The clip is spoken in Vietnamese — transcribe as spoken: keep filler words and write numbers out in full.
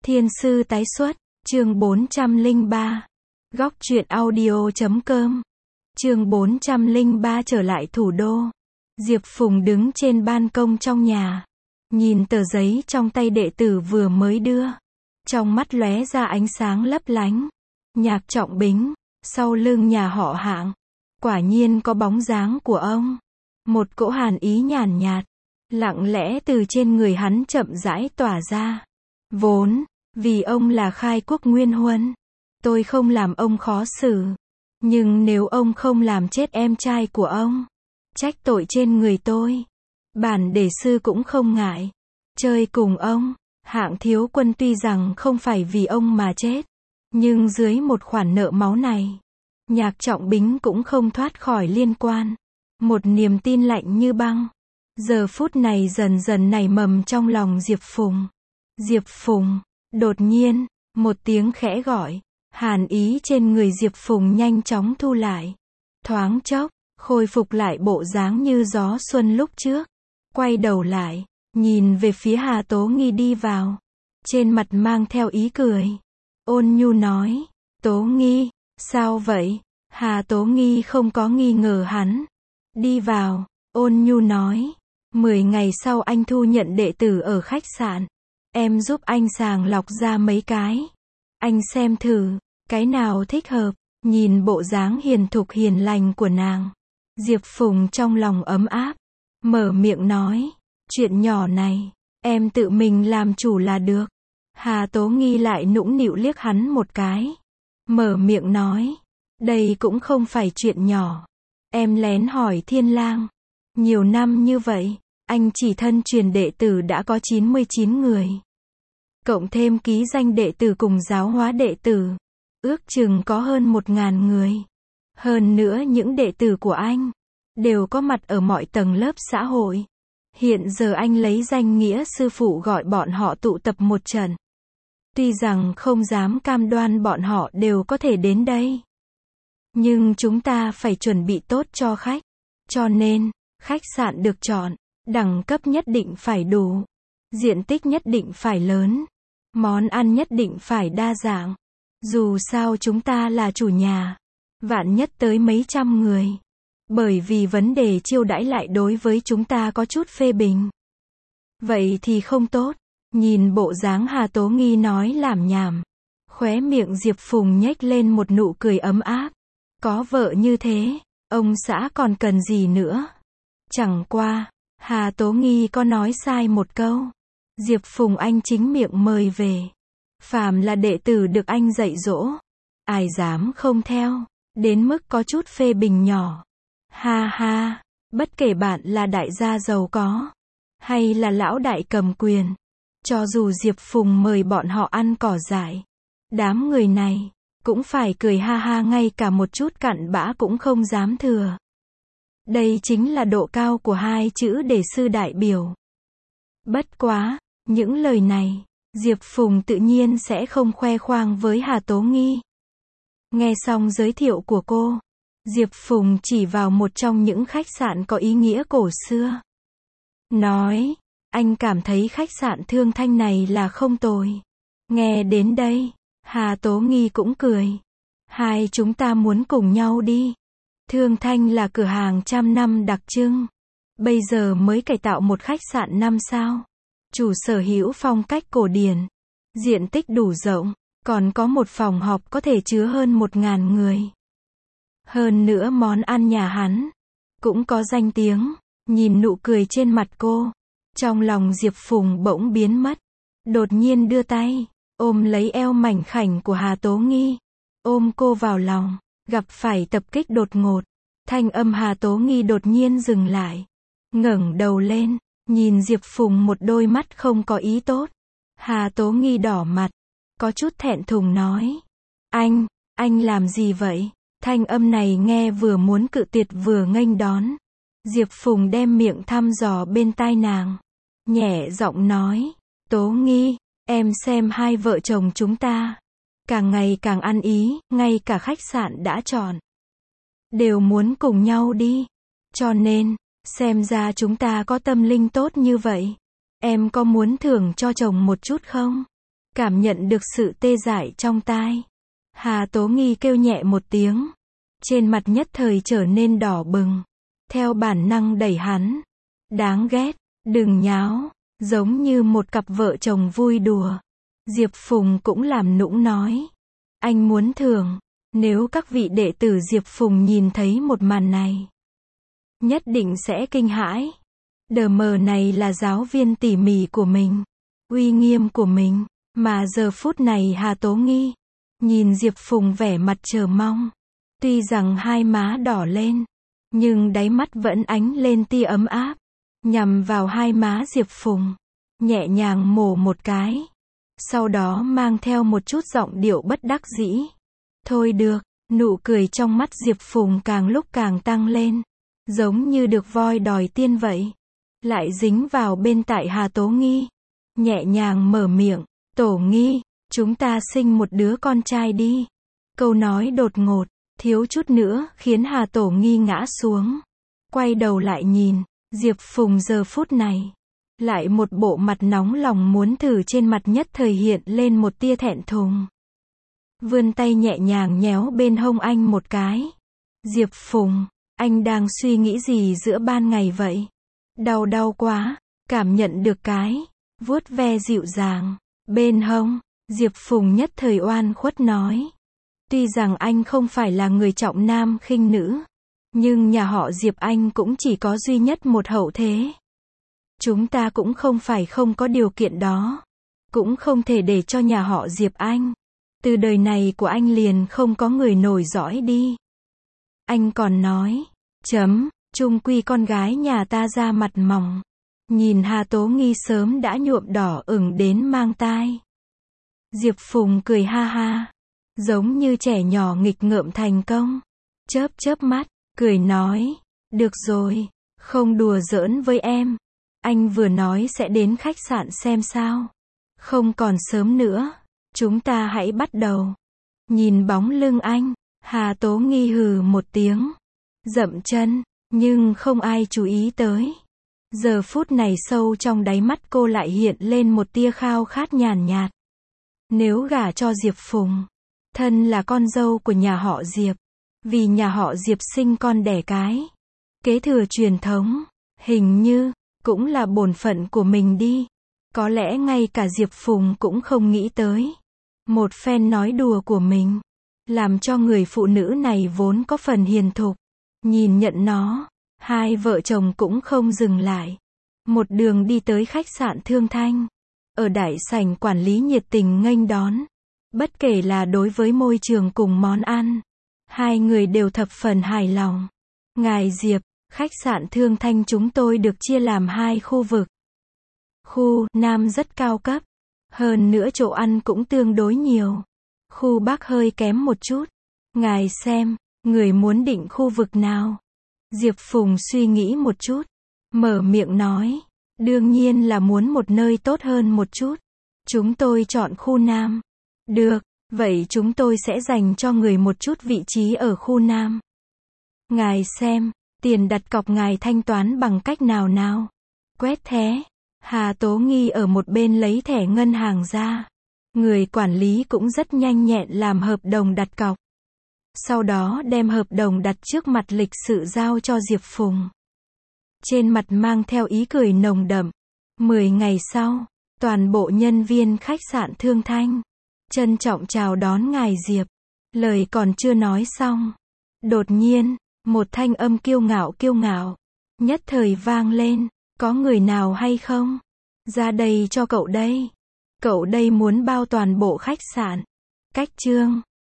Thiên sư tái xuất, chương bốn trăm lẻ ba. Góc truyện audio chấm com. Chương bốn trăm lẻ ba trở lại thủ đô. Diệp Phùng đứng trên ban công trong nhà, nhìn tờ giấy trong tay đệ tử vừa mới đưa. Trong mắt lóe ra ánh sáng lấp lánh. Nhạc Trọng Bính, sau lưng nhà họ Hạng. Quả nhiên có bóng dáng của ông. Một cỗ hàn ý nhàn nhạt, lặng lẽ từ trên người hắn chậm rãi tỏa ra. Vốn, vì ông là khai quốc nguyên huân, tôi không làm ông khó xử. Nhưng nếu ông không làm chết em trai của ông, trách tội trên người tôi, bản đề sư cũng không ngại chơi cùng ông. Hạng thiếu quân tuy rằng không phải vì ông mà chết, nhưng dưới một khoản nợ máu này, Nhạc Trọng Bính cũng không thoát khỏi liên quan. Một niềm tin lạnh như băng, giờ phút này dần dần nảy mầm trong lòng Diệp Phùng. Diệp Phùng, đột nhiên, một tiếng khẽ gọi, hàn ý trên người Diệp Phùng nhanh chóng thu lại. Thoáng chốc, khôi phục lại bộ dáng như gió xuân lúc trước. Quay đầu lại, nhìn về phía Hà Tố Nghi đi vào. Trên mặt mang theo ý cười. Ôn nhu nói, Tố Nghi, sao vậy? Hà Tố Nghi không có nghi ngờ hắn. Đi vào, ôn nhu nói, mười ngày sau anh thu nhận đệ tử ở khách sạn. Em giúp anh sàng lọc ra mấy cái. Anh xem thử, cái nào thích hợp. Nhìn bộ dáng hiền thục hiền lành của nàng, Diệp Phùng trong lòng ấm áp. Mở miệng nói, chuyện nhỏ này, em tự mình làm chủ là được. Hà Tố Nghi lại nũng nịu liếc hắn một cái. Mở miệng nói, đây cũng không phải chuyện nhỏ. Em lén hỏi Thiên Lang, nhiều năm như vậy, anh chỉ thân truyền đệ tử đã có chín mươi chín người. Cộng thêm ký danh đệ tử cùng giáo hóa đệ tử, ước chừng có hơn một ngàn người. Hơn nữa những đệ tử của anh, đều có mặt ở mọi tầng lớp xã hội. Hiện giờ anh lấy danh nghĩa sư phụ gọi bọn họ tụ tập một trận. Tuy rằng không dám cam đoan bọn họ đều có thể đến đây, nhưng chúng ta phải chuẩn bị tốt cho khách. Cho nên, khách sạn được chọn, đẳng cấp nhất định phải đủ, diện tích nhất định phải lớn, món ăn nhất định phải đa dạng. Dù sao chúng ta là chủ nhà, vạn nhất tới mấy trăm người. Bởi vì vấn đề chiêu đãi lại đối với chúng ta có chút phê bình. Vậy thì không tốt. Nhìn bộ dáng Hà Tố Nghi nói làm nhảm, khóe miệng Diệp Phùng nhếch lên một nụ cười ấm áp. Có vợ như thế, ông xã còn cần gì nữa? Chẳng qua, Hà Tố Nghi có nói sai một câu. Diệp Phùng anh chính miệng mời về. Phàm là đệ tử được anh dạy dỗ, ai dám không theo, đến mức có chút phê bình nhỏ. Ha ha, bất kể bạn là đại gia giàu có, hay là lão đại cầm quyền, cho dù Diệp Phùng mời bọn họ ăn cỏ dại, đám người này cũng phải cười ha ha, ngay cả một chút cặn bã cũng không dám thừa. Đây chính là độ cao của hai chữ đề sư đại biểu. Bất quá, những lời này, Diệp Phùng tự nhiên sẽ không khoe khoang với Hà Tố Nghi. Nghe xong giới thiệu của cô, Diệp Phùng chỉ vào một trong những khách sạn có ý nghĩa cổ xưa. Nói, anh cảm thấy khách sạn Thương Thanh này là không tồi. Nghe đến đây, Hà Tố Nghi cũng cười. Hai chúng ta muốn cùng nhau đi. Thương Thanh là cửa hàng trăm năm đặc trưng. Bây giờ mới cải tạo một khách sạn năm sao. Chủ sở hữu phong cách cổ điển. Diện tích đủ rộng, còn có một phòng họp có thể chứa hơn một ngàn người. Hơn nữa món ăn nhà hắn cũng có danh tiếng. Nhìn nụ cười trên mặt cô, trong lòng Diệp Phùng bỗng biến mất. Đột nhiên đưa tay ôm lấy eo mảnh khảnh của Hà Tố Nghi, ôm cô vào lòng. Gặp phải tập kích đột ngột, thanh âm Hà Tố Nghi đột nhiên dừng lại, ngẩng đầu lên, nhìn Diệp Phùng một đôi mắt không có ý tốt. Hà Tố Nghi đỏ mặt, có chút thẹn thùng nói, anh, anh làm gì vậy? Thanh âm này nghe vừa muốn cự tuyệt vừa nghênh đón. Diệp Phùng đem miệng thăm dò bên tai nàng, nhẹ giọng nói, Tố Nghi, em xem hai vợ chồng chúng ta càng ngày càng ăn ý, ngay cả khách sạn đã chọn đều muốn cùng nhau đi. Cho nên, xem ra chúng ta có tâm linh tốt như vậy. Em có muốn thưởng cho chồng một chút không? cảm nhận được sự tê dại trong tai. Hà Tố Nghi kêu nhẹ một tiếng. Trên mặt nhất thời trở nên đỏ bừng. Theo bản năng đẩy hắn. Đáng ghét, đừng nháo, giống như một cặp vợ chồng vui đùa. Diệp Phùng cũng làm nũng nói. Anh muốn thưởng, nếu các vị đệ tử Diệp Phùng nhìn thấy một màn này, nhất định sẽ kinh hãi. Đờ mờ này là giáo viên tỉ mỉ của mình, uy nghiêm của mình, mà giờ phút này Hà Tố Nghi nhìn Diệp Phùng vẻ mặt chờ mong. Tuy rằng hai má đỏ lên, nhưng đáy mắt vẫn ánh lên tia ấm áp, nhằm vào hai má Diệp Phùng, nhẹ nhàng mổ một cái. Sau đó mang theo một chút giọng điệu bất đắc dĩ. Thôi được, nụ cười trong mắt Diệp Phùng càng lúc càng tăng lên, giống như được voi đòi tiên vậy. Lại dính vào bên tai Hà Tố Nghi, nhẹ nhàng mở miệng, Tổ Nghi, chúng ta sinh một đứa con trai đi. Câu nói đột ngột, thiếu chút nữa khiến Hà Tổ Nghi ngã xuống. Quay đầu lại nhìn, Diệp Phùng giờ phút này, lại một bộ mặt nóng lòng muốn thử, trên mặt nhất thời hiện lên một tia thẹn thùng. Vươn tay nhẹ nhàng nhéo bên hông anh một cái. Diệp Phùng, anh đang suy nghĩ gì giữa ban ngày vậy? Đau đau quá, cảm nhận được cái vuốt ve dịu dàng bên hông, Diệp Phùng nhất thời oan khuất nói. Tuy rằng anh không phải là người trọng nam khinh nữ, nhưng nhà họ Diệp anh cũng chỉ có duy nhất một hậu thế. Chúng ta cũng không phải không có điều kiện đó, cũng không thể để cho nhà họ Diệp anh, từ đời này của anh liền không có người nổi dõi đi. Anh còn nói, chấm, chung quy con gái nhà ta da mặt mỏng. Nhìn Hà Tố Nghi sớm đã nhuộm đỏ ửng đến mang tai. Diệp Phùng cười ha ha, giống như trẻ nhỏ nghịch ngợm thành công. Chớp chớp mắt, cười nói, được rồi, không đùa giỡn với em. Anh vừa nói sẽ đến khách sạn xem sao. Không còn sớm nữa, chúng ta hãy bắt đầu. Nhìn bóng lưng anh, Hà Tố Nghi hừ một tiếng, dậm chân, nhưng không ai chú ý tới. Giờ phút này sâu trong đáy mắt cô lại hiện lên một tia khao khát nhàn nhạt. Nếu gả cho Diệp Phùng, thân là con dâu của nhà họ Diệp, vì nhà họ Diệp sinh con đẻ cái, kế thừa truyền thống, hình như cũng là bổn phận của mình đi. Có lẽ ngay cả Diệp Phùng cũng không nghĩ tới. Một phen nói đùa của mình, làm cho người phụ nữ này vốn có phần hiền thục, nhìn nhận nó. Hai vợ chồng cũng không dừng lại, một đường đi tới khách sạn Thương Thanh. Ở đại sảnh quản lý nhiệt tình nghênh đón. Bất kể là đối với môi trường cùng món ăn, hai người đều thập phần hài lòng. Ngài Diệp, khách sạn Thương Thanh chúng tôi được chia làm hai khu vực. Khu Nam rất cao cấp, hơn nữa chỗ ăn cũng tương đối nhiều. Khu Bắc hơi kém một chút. Ngài xem, người muốn định khu vực nào? Diệp Phùng suy nghĩ một chút, mở miệng nói, đương nhiên là muốn một nơi tốt hơn một chút. Chúng tôi chọn khu Nam. Được, vậy chúng tôi sẽ dành cho người một chút vị trí ở khu Nam. Ngài xem, tiền đặt cọc ngài thanh toán bằng cách nào nào? Quét thẻ. Hà Tố Nghi ở một bên lấy thẻ ngân hàng ra. Người quản lý cũng rất nhanh nhẹn làm hợp đồng đặt cọc. Sau đó đem hợp đồng đặt trước mặt lịch sự giao cho Diệp Phùng. Trên mặt mang theo ý cười nồng đậm. Mười ngày sau, toàn bộ nhân viên khách sạn Thương Thanh trân trọng chào đón ngài Diệp. Lời còn chưa nói xong, đột nhiên, một thanh âm kiêu ngạo kiêu ngạo nhất thời vang lên. Có người nào hay không? Ra đây cho cậu đây. Cậu đây muốn bao toàn bộ khách sạn. Cách chương